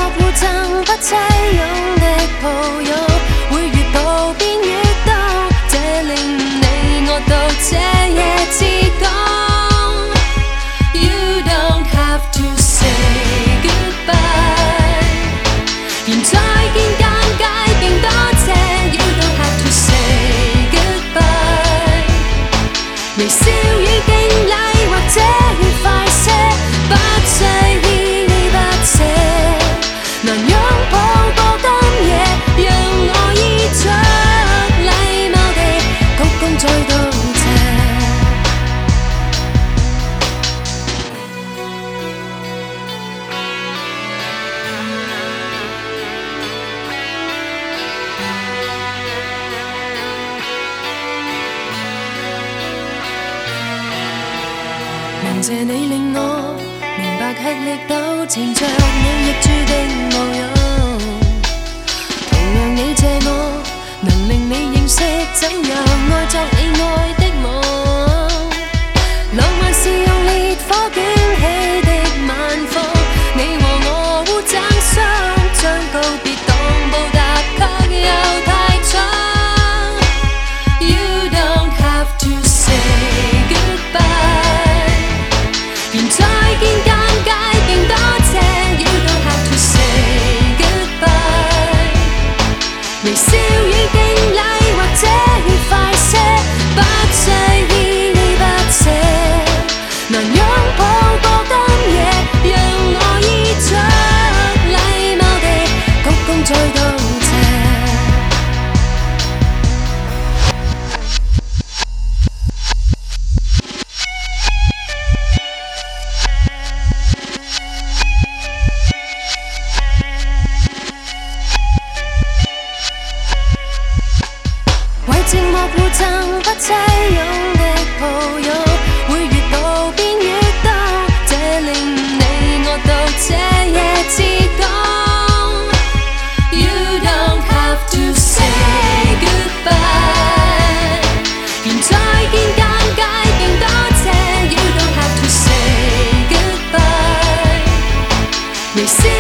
互赠不凄勇的抱擁，會越步變越多，這令你我到這夜至講。You don't have to say goodbye， 嫌再見尷尬並多謝。You don't have to say goodbye， 微笑與敬禮或者愉快些，不需依依不捨。難擁抱過今夜，讓我衣着禮貌地鞠躬再道謝。明謝你令我明白吃力糾纏着你亦注定無用，同樣你借我能令你認識怎樣愛作你愛的夢。浪漫是用烈火捲起的晚風，你和我互贈相，將告別當報答卻又太早。You don't have to say goodbye，嫌再見尷尬並多謝。You don't have to say goodbye， 微笑與敬禮或者愉快些，不需依依不捨。難擁抱過今夜，讓我衣着禮貌地鞠躬再道謝。為寂寞互贈不凄勇的抱擁，會越步變越多，這令你我到這夜至講。You don't have to say goodbye， 嫌再見尷尬並多謝。You don't have to say goodbye， 微笑